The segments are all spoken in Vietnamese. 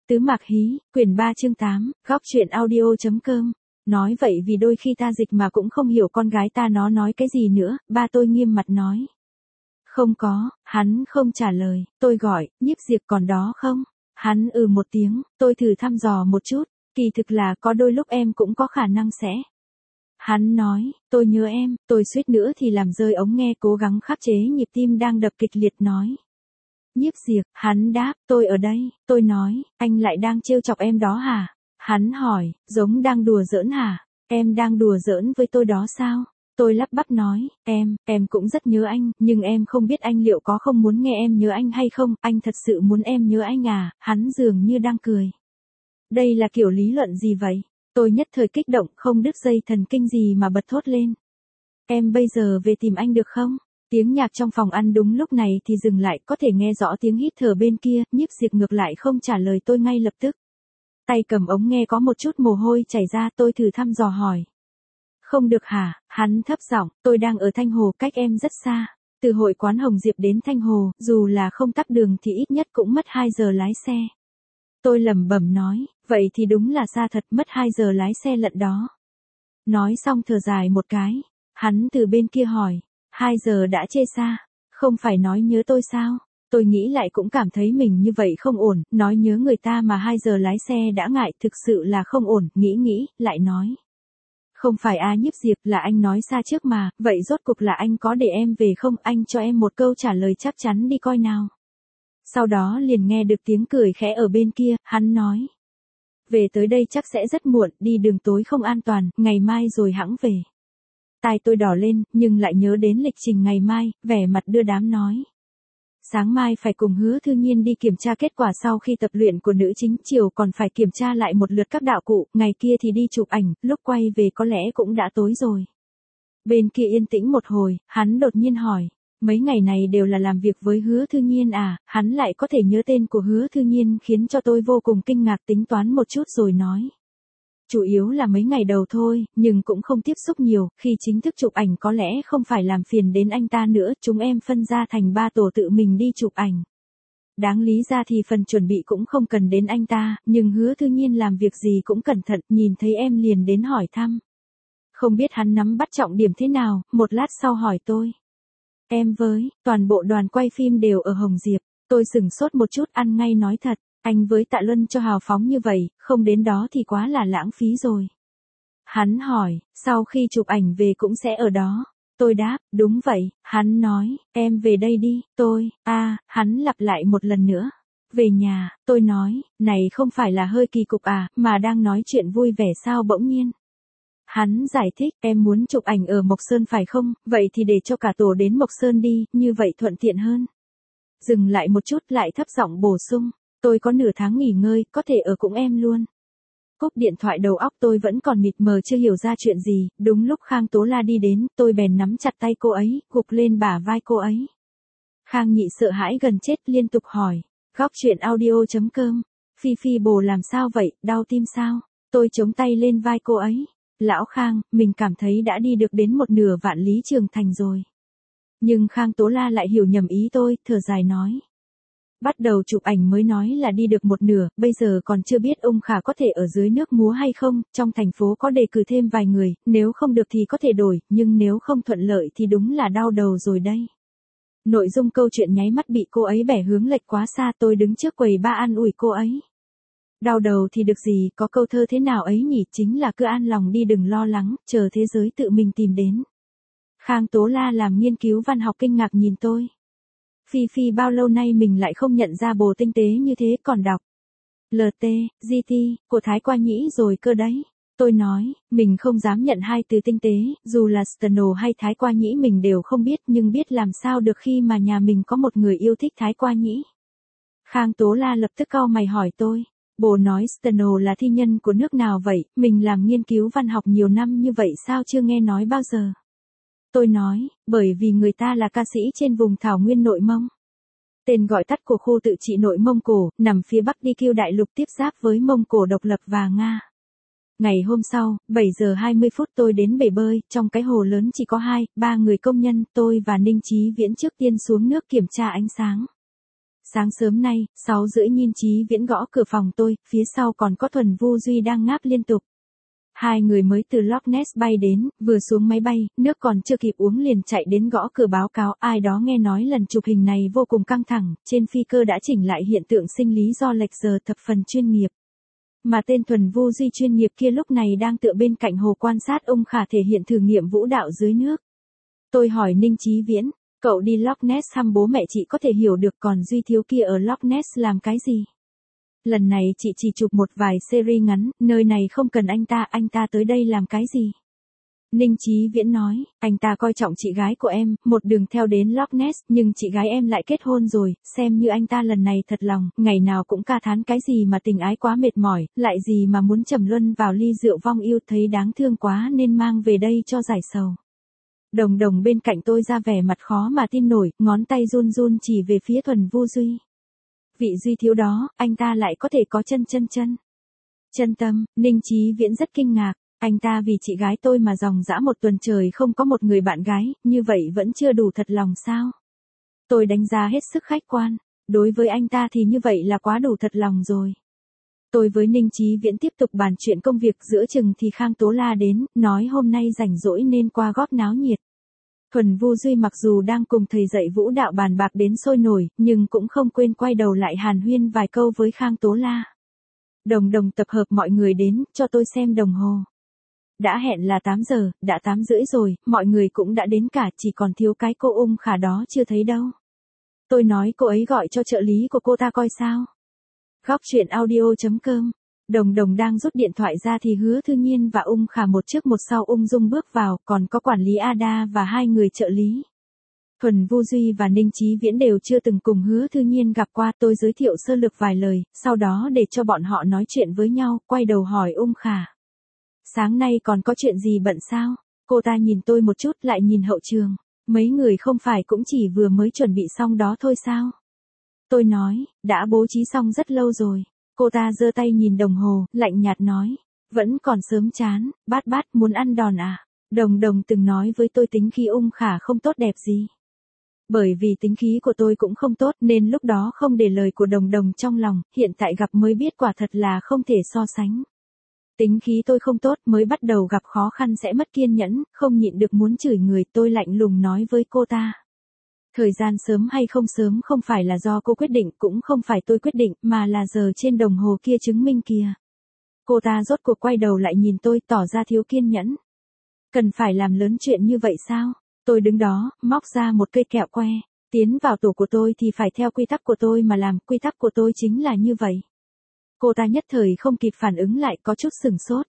Tứ Mạc Hí, quyển 3 chương 8, góc truyện audio.com. Nói vậy vì đôi khi ta dịch mà cũng không hiểu con gái ta nó nói cái gì nữa, ba tôi nghiêm mặt nói. Không có, hắn không trả lời, tôi gọi, Nhiếp Diệp còn đó không? Hắn một tiếng, tôi thử thăm dò một chút, kỳ thực là có đôi lúc em cũng có khả năng sẽ. Hắn nói, tôi nhớ em, tôi suýt nữa thì làm rơi ống nghe cố gắng khắc chế nhịp tim đang đập kịch liệt nói. Nhiếp Diệp, hắn đáp, tôi ở đây, tôi nói, anh lại đang trêu chọc em đó hả? Hắn hỏi, giống đang đùa giỡn hả? Em đang đùa giỡn với tôi đó sao? Tôi lắp bắp nói, em cũng rất nhớ anh, nhưng em không biết anh liệu có không muốn nghe em nhớ anh hay không, anh thật sự muốn em nhớ anh à? Hắn dường như đang cười. Đây là kiểu lý luận gì vậy? Tôi nhất thời kích động, không đứt dây thần kinh gì mà bật thốt lên. Em bây giờ về tìm anh được không? Tiếng nhạc trong phòng ăn đúng lúc này thì dừng lại, có thể nghe rõ tiếng hít thở bên kia, Nhiếp Diệp ngược lại không trả lời tôi ngay lập tức. Tay cầm ống nghe có một chút mồ hôi chảy ra, tôi thử thăm dò hỏi. Không được hả? Hắn thấp giọng, tôi đang ở Thanh Hồ, cách em rất xa. Từ hội quán Hồng Diệp đến Thanh Hồ, dù là không tắc đường thì ít nhất cũng mất 2 giờ lái xe. Tôi lẩm bẩm nói, vậy thì đúng là xa thật, mất 2 giờ lái xe lận đó. Nói xong thở dài một cái, hắn từ bên kia hỏi. 2 giờ đã chê xa, không phải nói nhớ tôi sao? Tôi nghĩ lại cũng cảm thấy mình như vậy không ổn, nói nhớ người ta mà 2 giờ lái xe đã ngại, thực sự là không ổn, nghĩ, lại nói. Không phải Nhiếp Diệp, là anh nói xa trước mà, vậy rốt cuộc là anh có để em về không, anh cho em một câu trả lời chắc chắn đi coi nào. Sau đó liền nghe được tiếng cười khẽ ở bên kia, hắn nói. Về tới đây chắc sẽ rất muộn, đi đường tối không an toàn, ngày mai rồi hẵng về. Tai tôi đỏ lên, nhưng lại nhớ đến lịch trình ngày mai, vẻ mặt đưa đám nói. Sáng mai phải cùng Hứa Thư Nhiên đi kiểm tra kết quả sau khi tập luyện của nữ chính, chiều còn phải kiểm tra lại một lượt các đạo cụ, ngày kia thì đi chụp ảnh, lúc quay về có lẽ cũng đã tối rồi. Bên kia yên tĩnh một hồi, hắn đột nhiên hỏi, mấy ngày này đều là làm việc với Hứa Thư Nhiên à? Hắn lại có thể nhớ tên của Hứa Thư Nhiên khiến cho tôi vô cùng kinh ngạc, tính toán một chút rồi nói. Chủ yếu là mấy ngày đầu thôi, nhưng cũng không tiếp xúc nhiều, khi chính thức chụp ảnh có lẽ không phải làm phiền đến anh ta nữa, chúng em phân ra thành 3 tổ tự mình đi chụp ảnh. Đáng lý ra thì phần chuẩn bị cũng không cần đến anh ta, nhưng Hứa Thư Nhiên làm việc gì cũng cẩn thận, nhìn thấy em liền đến hỏi thăm. Không biết hắn nắm bắt trọng điểm thế nào, một lát sau hỏi tôi. Em với, toàn bộ đoàn quay phim đều ở Hồng Diệp, tôi sửng sốt một chút, ăn ngay nói thật. Anh với Tạ Luân cho hào phóng như vậy, không đến đó thì quá là lãng phí rồi. Hắn hỏi, sau khi chụp ảnh về cũng sẽ ở đó. Tôi đáp, đúng vậy. Hắn nói, em về đây đi. Hắn lặp lại một lần nữa. Về nhà, tôi nói, này không phải là hơi kỳ cục à, mà đang nói chuyện vui vẻ sao bỗng nhiên. Hắn giải thích, em muốn chụp ảnh ở Mộc Sơn phải không, vậy thì để cho cả tổ đến Mộc Sơn đi, như vậy thuận tiện hơn. Dừng lại một chút lại thấp giọng bổ sung. Tôi có nửa tháng nghỉ ngơi, có thể ở cùng em luôn. Cúp điện thoại, đầu óc tôi vẫn còn mịt mờ chưa hiểu ra chuyện gì, đúng lúc Khang Tố La đi đến, tôi bèn nắm chặt tay cô ấy, gục lên bả vai cô ấy. Khang Nhị sợ hãi gần chết liên tục hỏi, góc truyện audio.com, Phi Phi bồ làm sao vậy, đau tim sao? Tôi chống tay lên vai cô ấy. Lão Khang, mình cảm thấy đã đi được đến một nửa vạn lý trường thành rồi. Nhưng Khang Tố La lại hiểu nhầm ý tôi, thở dài nói. Bắt đầu chụp ảnh mới nói là đi được một nửa, bây giờ còn chưa biết ông Khả có thể ở dưới nước múa hay không, trong thành phố có đề cử thêm vài người, nếu không được thì có thể đổi, nhưng nếu không thuận lợi thì đúng là đau đầu rồi đây. Nội dung câu chuyện nháy mắt bị cô ấy bẻ hướng lệch quá xa, tôi đứng trước quầy ba an ủi cô ấy. Đau đầu thì được gì, có câu thơ thế nào ấy nhỉ, chính là cứ an lòng đi đừng lo lắng, chờ thế giới tự mình tìm đến. Khang Tố La làm nghiên cứu văn học kinh ngạc nhìn tôi. Phi Phi bao lâu nay mình lại không nhận ra bồ tinh tế như thế, còn đọc LT, GT, của Thái Qua Nhĩ rồi cơ đấy. Tôi nói, mình không dám nhận hai từ tinh tế, dù là Steno hay Thái Qua Nhĩ mình đều không biết, nhưng biết làm sao được khi mà nhà mình có một người yêu thích Thái Qua Nhĩ. Khang Tố La lập tức cau mày hỏi tôi, bồ nói Steno là thi nhân của nước nào vậy, mình làm nghiên cứu văn học nhiều năm như vậy sao chưa nghe nói bao giờ. Tôi nói, bởi vì người ta là ca sĩ trên vùng thảo nguyên Nội Mông. Tên gọi tắt của khu tự trị Nội Mông Cổ, nằm phía bắc DQ đại lục tiếp giáp với Mông Cổ độc lập và Nga. Ngày hôm sau, 7 giờ 20 phút tôi đến bể bơi, trong cái hồ lớn chỉ có 2, 3 người công nhân, tôi và Ninh Chí Viễn trước tiên xuống nước kiểm tra ánh sáng. Sáng sớm nay, 6:30 Nhiên Chí Viễn gõ cửa phòng tôi, phía sau còn có Thuần Vu Duy đang ngáp liên tục. Hai người mới từ Loch Ness bay đến, vừa xuống máy bay, nước còn chưa kịp uống liền chạy đến gõ cửa báo cáo ai đó nghe nói lần chụp hình này vô cùng căng thẳng, trên phi cơ đã chỉnh lại hiện tượng sinh lý do lệch giờ thập phần chuyên nghiệp. Mà tên Thuần Vu Duy chuyên nghiệp kia lúc này đang tựa bên cạnh hồ quan sát Khả thể hiện thử nghiệm vũ đạo dưới nước. Tôi hỏi Ninh Chí Viễn, cậu đi Loch Ness thăm bố mẹ chị có thể hiểu được còn Duy thiếu kia ở Loch Ness làm cái gì? Lần này chị chỉ chụp một vài series ngắn, nơi này không cần anh ta tới đây làm cái gì? Ninh Chí Viễn nói, anh ta coi trọng chị gái của em, một đường theo đến Loch Ness, nhưng chị gái em lại kết hôn rồi, xem như anh ta lần này thật lòng, ngày nào cũng ca thán cái gì mà tình ái quá mệt mỏi, lại gì mà muốn trầm luân vào ly rượu vong yêu thấy đáng thương quá nên mang về đây cho giải sầu. Đồng Đồng bên cạnh tôi ra vẻ mặt khó mà tin nổi, ngón tay run run chỉ về phía Thuần Vu Duy. Vị Duy thiếu đó, anh ta lại có thể có chân tâm, Ninh Chí Viễn rất kinh ngạc, anh ta vì chị gái tôi mà dòng dã một tuần trời không có một người bạn gái, như vậy vẫn chưa đủ thật lòng sao? Tôi đánh giá hết sức khách quan, đối với anh ta thì như vậy là quá đủ thật lòng rồi. Tôi với Ninh Chí Viễn tiếp tục bàn chuyện công việc giữa chừng thì Khang Tố La đến, nói hôm nay rảnh rỗi nên qua góp náo nhiệt. Thuần Vu Duy mặc dù đang cùng thầy dạy vũ đạo bàn bạc đến sôi nổi, nhưng cũng không quên quay đầu lại hàn huyên vài câu với Khang Tố La. Đồng Đồng tập hợp mọi người đến, cho tôi xem đồng hồ. Đã hẹn là 8 giờ, đã 8:30 rồi, mọi người cũng đã đến cả, chỉ còn thiếu cái cô Khả đó chưa thấy đâu. Tôi nói cô ấy gọi cho trợ lý của cô ta coi sao. Góc truyện audio.com. Đồng Đồng đang rút điện thoại ra thì Hứa Thư Nhiên và Khả một trước một sau ung dung bước vào, còn có quản lý Ada và hai người trợ lý. Thuần Vu Duy và Ninh Chí Viễn đều chưa từng cùng Hứa Thư Nhiên gặp qua, tôi giới thiệu sơ lược vài lời, sau đó để cho bọn họ nói chuyện với nhau, quay đầu hỏi Khả. Sáng nay còn có chuyện gì bận sao? Cô ta nhìn tôi một chút lại nhìn hậu trường, mấy người không phải cũng chỉ vừa mới chuẩn bị xong đó thôi sao? Tôi nói, đã bố trí xong rất lâu rồi. Cô ta giơ tay nhìn đồng hồ, lạnh nhạt nói, vẫn còn sớm chán, bát muốn ăn đòn à? Đồng Đồng từng nói với tôi tính khí Khả không tốt đẹp gì. Bởi vì tính khí của tôi cũng không tốt nên lúc đó không để lời của Đồng Đồng trong lòng, hiện tại gặp mới biết quả thật là không thể so sánh. Tính khí tôi không tốt mới bắt đầu gặp khó khăn sẽ mất kiên nhẫn, không nhịn được muốn chửi người, tôi lạnh lùng nói với cô ta. Thời gian sớm hay không sớm không phải là do cô quyết định, cũng không phải tôi quyết định, mà là giờ trên đồng hồ kia chứng minh kìa. Cô ta rốt cuộc quay đầu lại nhìn tôi tỏ ra thiếu kiên nhẫn. Cần phải làm lớn chuyện như vậy sao? Tôi đứng đó, móc ra một cây kẹo que. Tiến vào tổ của tôi thì phải theo quy tắc của tôi mà làm, quy tắc của tôi chính là như vậy. Cô ta nhất thời không kịp phản ứng lại, có chút sửng sốt.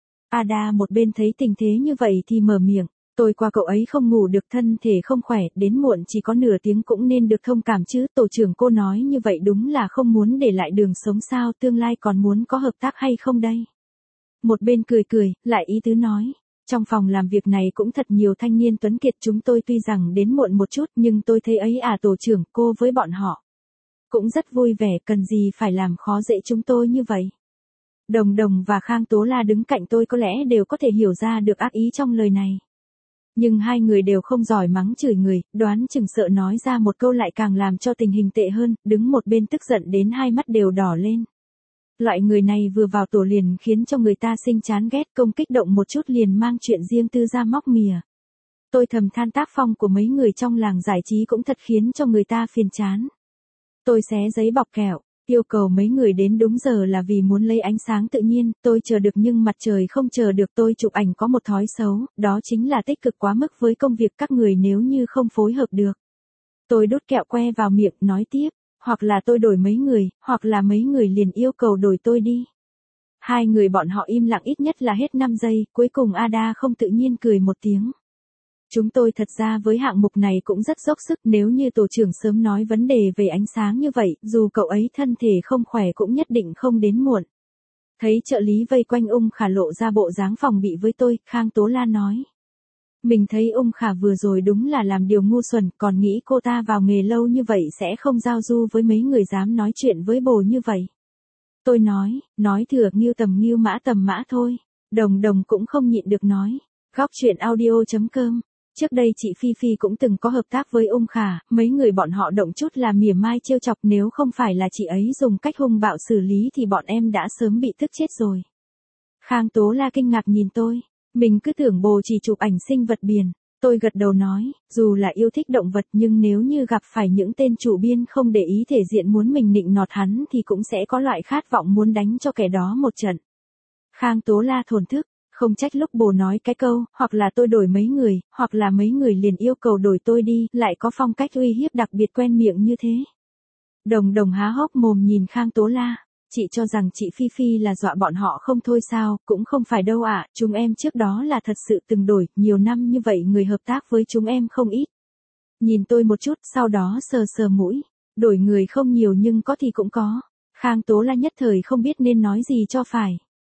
Ada một bên thấy tình thế như vậy thì mở miệng. Tôi qua cậu ấy không ngủ được, thân thể không khỏe, đến muộn chỉ có nửa tiếng cũng nên được thông cảm chứ. Tổ trưởng cô nói như vậy đúng là không muốn để lại đường sống sao, tương lai còn muốn có hợp tác hay không đây? Một bên cười, lại ý tứ nói. Trong phòng làm việc này cũng thật nhiều thanh niên tuấn kiệt, chúng tôi tuy rằng đến muộn một chút nhưng tôi thấy ấy tổ trưởng, cô với bọn họ cũng rất vui vẻ, cần gì phải làm khó dễ chúng tôi như vậy. Đồng Đồng và Khang Tố La đứng cạnh tôi có lẽ đều có thể hiểu ra được ác ý trong lời này. Nhưng hai người đều không giỏi mắng chửi người, đoán chừng sợ nói ra một câu lại càng làm cho tình hình tệ hơn, đứng một bên tức giận đến hai mắt đều đỏ lên. Loại người này vừa vào tổ liền khiến cho người ta sinh chán ghét, công kích động một chút liền mang chuyện riêng tư ra móc mỉa. Tôi thầm than tác phong của mấy người trong làng giải trí cũng thật khiến cho người ta phiền chán. Tôi xé giấy bọc kẹo, yêu cầu mấy người đến đúng giờ là vì muốn lấy ánh sáng tự nhiên, tôi chờ được nhưng mặt trời không chờ được. Tôi chụp ảnh có một thói xấu, đó chính là tích cực quá mức với công việc các người nếu như không phối hợp được. Tôi đút kẹo que vào miệng, nói tiếp, hoặc là tôi đổi mấy người, hoặc là mấy người liền yêu cầu đổi tôi đi. Hai người bọn họ im lặng ít nhất là hết 5 giây, cuối cùng Ada không tự nhiên cười một tiếng. Chúng tôi thật ra với hạng mục này cũng rất dốc sức, nếu như tổ trưởng sớm nói vấn đề về ánh sáng như vậy, dù cậu ấy thân thể không khỏe cũng nhất định không đến muộn. Thấy trợ lý vây quanh Khả lộ ra bộ dáng phòng bị với tôi, Khang Tố La nói. Mình thấy Khả vừa rồi đúng là làm điều ngu xuẩn, còn nghĩ cô ta vào nghề lâu như vậy sẽ không giao du với mấy người dám nói chuyện với bồ như vậy. Tôi nói thừa ngưu tầm mã thôi. Đồng Đồng cũng không nhịn được nói. Góc truyện audio.com Trước đây chị Phi Phi cũng từng có hợp tác với Khả, mấy người bọn họ động chút là mỉa mai trêu chọc, nếu không phải là chị ấy dùng cách hung bạo xử lý thì bọn em đã sớm bị tức chết rồi. Khang Tố La kinh ngạc nhìn tôi, mình cứ tưởng bồ chỉ chụp ảnh sinh vật biển. Tôi gật đầu nói, dù là yêu thích động vật nhưng nếu như gặp phải những tên chủ biên không để ý thể diện muốn mình nịnh nọt hắn thì cũng sẽ có loại khát vọng muốn đánh cho kẻ đó một trận. Khang Tố La thổn thức, không trách lúc bồ nói cái câu, hoặc là tôi đổi mấy người, hoặc là mấy người liền yêu cầu đổi tôi đi, lại có phong cách uy hiếp đặc biệt quen miệng như thế. Đồng Đồng há hốc mồm nhìn Khang Tố La, chị cho rằng chị Phi Phi là dọa bọn họ không thôi sao, cũng không phải đâu ạ, chúng em trước đó là thật sự từng đổi, nhiều năm như vậy người hợp tác với chúng em không ít. Nhìn tôi một chút, sau đó sờ sờ mũi, đổi người không nhiều nhưng có thì cũng có. Khang Tố La nhất thời không biết nên nói gì cho phải.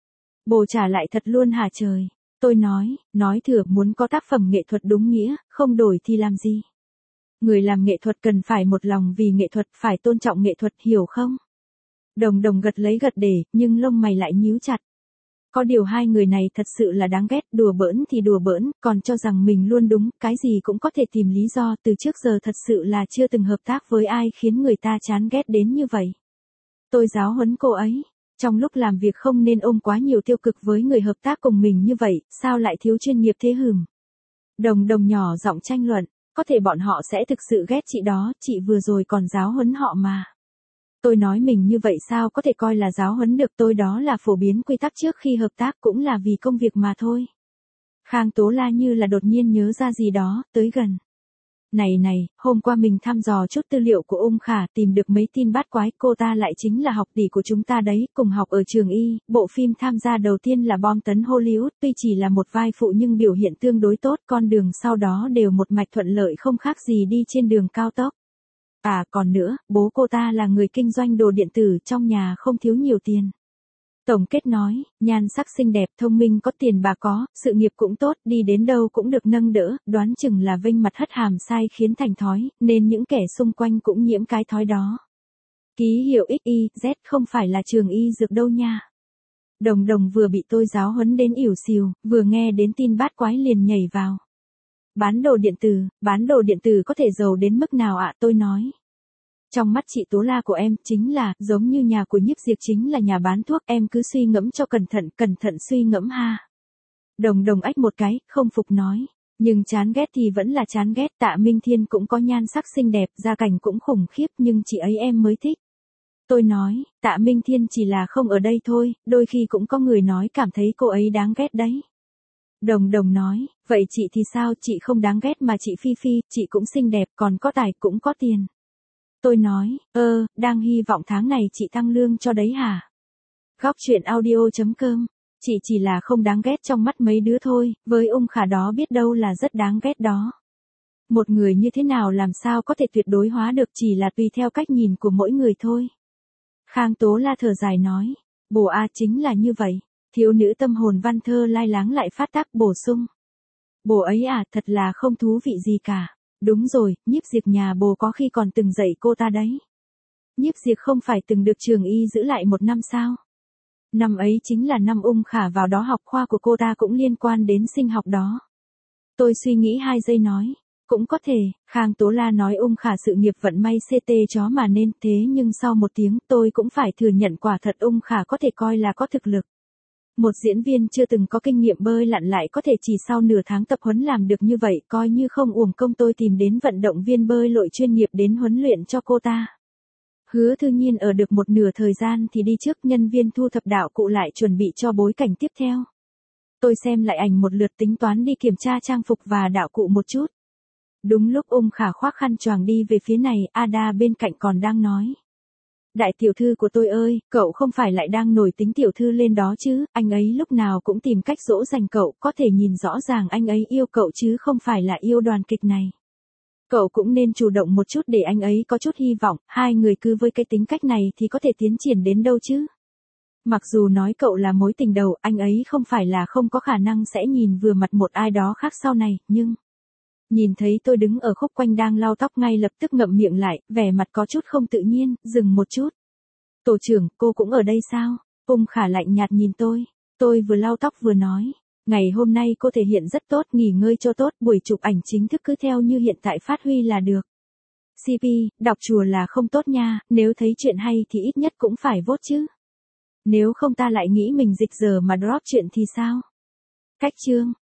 Bồ trả lại thật luôn hả trời. Tôi nói thừa muốn có tác phẩm nghệ thuật đúng nghĩa, không đổi thì làm gì. Người làm nghệ thuật cần phải một lòng vì nghệ thuật, phải tôn trọng nghệ thuật, hiểu không? Đồng Đồng gật lấy gật để, nhưng lông mày lại nhíu chặt. Có điều hai người này thật sự là đáng ghét, đùa bỡn thì đùa bỡn, còn cho rằng mình luôn đúng, cái gì cũng có thể tìm lý do, từ trước giờ thật sự là chưa từng hợp tác với ai khiến người ta chán ghét đến như vậy. Tôi giáo huấn cô ấy, trong lúc làm việc không nên ôm quá nhiều tiêu cực với người hợp tác cùng mình như vậy, sao lại thiếu chuyên nghiệp thế hừm. Đồng Đồng nhỏ giọng tranh luận, có thể bọn họ sẽ thực sự ghét chị đó, chị vừa rồi còn giáo huấn họ mà. Tôi nói mình như vậy sao có thể coi là giáo huấn được, tôi đó là phổ biến quy tắc trước khi hợp tác cũng là vì công việc mà thôi. Khang Tố La như là đột nhiên nhớ ra gì đó, tới gần. Này, hôm qua mình thăm dò chút tư liệu của Khả, tìm được mấy tin bát quái, cô ta lại chính là học tỷ của chúng ta đấy, cùng học ở trường Y, bộ phim tham gia đầu tiên là bom tấn Hollywood, tuy chỉ là một vai phụ nhưng biểu hiện tương đối tốt, con đường sau đó đều một mạch thuận lợi không khác gì đi trên đường cao tốc. À còn nữa, bố cô ta là người kinh doanh đồ điện tử, trong nhà không thiếu nhiều tiền. Tổng kết nói, nhan sắc xinh đẹp, thông minh, có tiền bà có, sự nghiệp cũng tốt, đi đến đâu cũng được nâng đỡ, đoán chừng là vênh mặt hất hàm sai khiến thành thói, nên những kẻ xung quanh cũng nhiễm cái thói đó. Ký hiệu XYZ không phải là trường y dược đâu nha. Đồng Đồng vừa bị tôi giáo huấn đến ỉu xìu, vừa nghe đến tin bát quái liền nhảy vào. Bán đồ điện tử có thể giàu đến mức nào ạ, tôi nói. Trong mắt chị Tố La của em chính là, giống như nhà của Nhiếp Diệp chính là nhà bán thuốc, em cứ suy ngẫm cho cẩn thận suy ngẫm ha. Đồng Đồng ách một cái, không phục nói. Nhưng chán ghét thì vẫn là chán ghét, Tạ Minh Thiên cũng có nhan sắc xinh đẹp, gia cảnh cũng khủng khiếp nhưng chị ấy em mới thích. Tôi nói, Tạ Minh Thiên chỉ là không ở đây thôi, đôi khi cũng có người nói cảm thấy cô ấy đáng ghét đấy. Đồng Đồng nói, vậy chị thì sao, chị không đáng ghét mà chị Phi Phi, chị cũng xinh đẹp, còn có tài cũng có tiền. Tôi nói, đang hy vọng tháng này chị tăng lương cho đấy hả? Góc chuyện audio.com, chị chỉ là không đáng ghét trong mắt mấy đứa thôi, với Khả đó biết đâu là rất đáng ghét đó. Một người như thế nào làm sao có thể tuyệt đối hóa được, chỉ là tùy theo cách nhìn của mỗi người thôi. Khang Tố La thở dài nói, bồ chính là như vậy. Thiếu nữ tâm hồn văn thơ lai láng lại phát tác bổ sung. Bồ ấy thật là không thú vị gì cả. Đúng rồi, Nhiếp Diệp nhà bồ có khi còn từng dạy cô ta đấy. Nhiếp Diệp không phải từng được trường Y giữ lại 1 năm sao? Năm ấy chính là năm Khả vào đó học, khoa của cô ta cũng liên quan đến sinh học đó. Tôi suy nghĩ 2 giây nói. Cũng có thể, Khang Tố La nói Khả sự nghiệp vận may CT chó mà nên, thế nhưng sau một tiếng tôi cũng phải thừa nhận quả thật Khả có thể coi là có thực lực. Một diễn viên chưa từng có kinh nghiệm bơi lặn lại có thể chỉ sau nửa tháng tập huấn làm được như vậy, coi như không uổng công tôi tìm đến vận động viên bơi lội chuyên nghiệp đến huấn luyện cho cô ta. Hứa Thư Nhiên ở được một nửa thời gian thì đi trước, nhân viên thu thập đạo cụ lại chuẩn bị cho bối cảnh tiếp theo. Tôi xem lại ảnh một lượt, tính toán đi kiểm tra trang phục và đạo cụ một chút. Đúng lúc Khả khoác khăn choàng đi về phía này, Ada bên cạnh còn đang nói. Đại tiểu thư của tôi ơi, cậu không phải lại đang nổi tính tiểu thư lên đó chứ, anh ấy lúc nào cũng tìm cách dỗ dành cậu, có thể nhìn rõ ràng anh ấy yêu cậu chứ không phải là yêu đoàn kịch này. Cậu cũng nên chủ động một chút để anh ấy có chút hy vọng, hai người cứ với cái tính cách này thì có thể tiến triển đến đâu chứ. Mặc dù nói cậu là mối tình đầu, anh ấy không phải là không có khả năng sẽ nhìn vừa mặt một ai đó khác sau này, nhưng... Nhìn thấy tôi đứng ở khúc quanh đang lau tóc ngay lập tức ngậm miệng lại, vẻ mặt có chút không tự nhiên, dừng một chút. Tổ trưởng, cô cũng ở đây sao? Khả lạnh nhạt nhìn tôi vừa lau tóc vừa nói. Ngày hôm nay cô thể hiện rất tốt, nghỉ ngơi cho tốt, buổi chụp ảnh chính thức cứ theo như hiện tại phát huy là được. CP, đọc chùa là không tốt nha, nếu thấy chuyện hay thì ít nhất cũng phải vote chứ. Nếu không ta lại nghĩ mình dịch giờ mà drop chuyện thì sao? Cách chương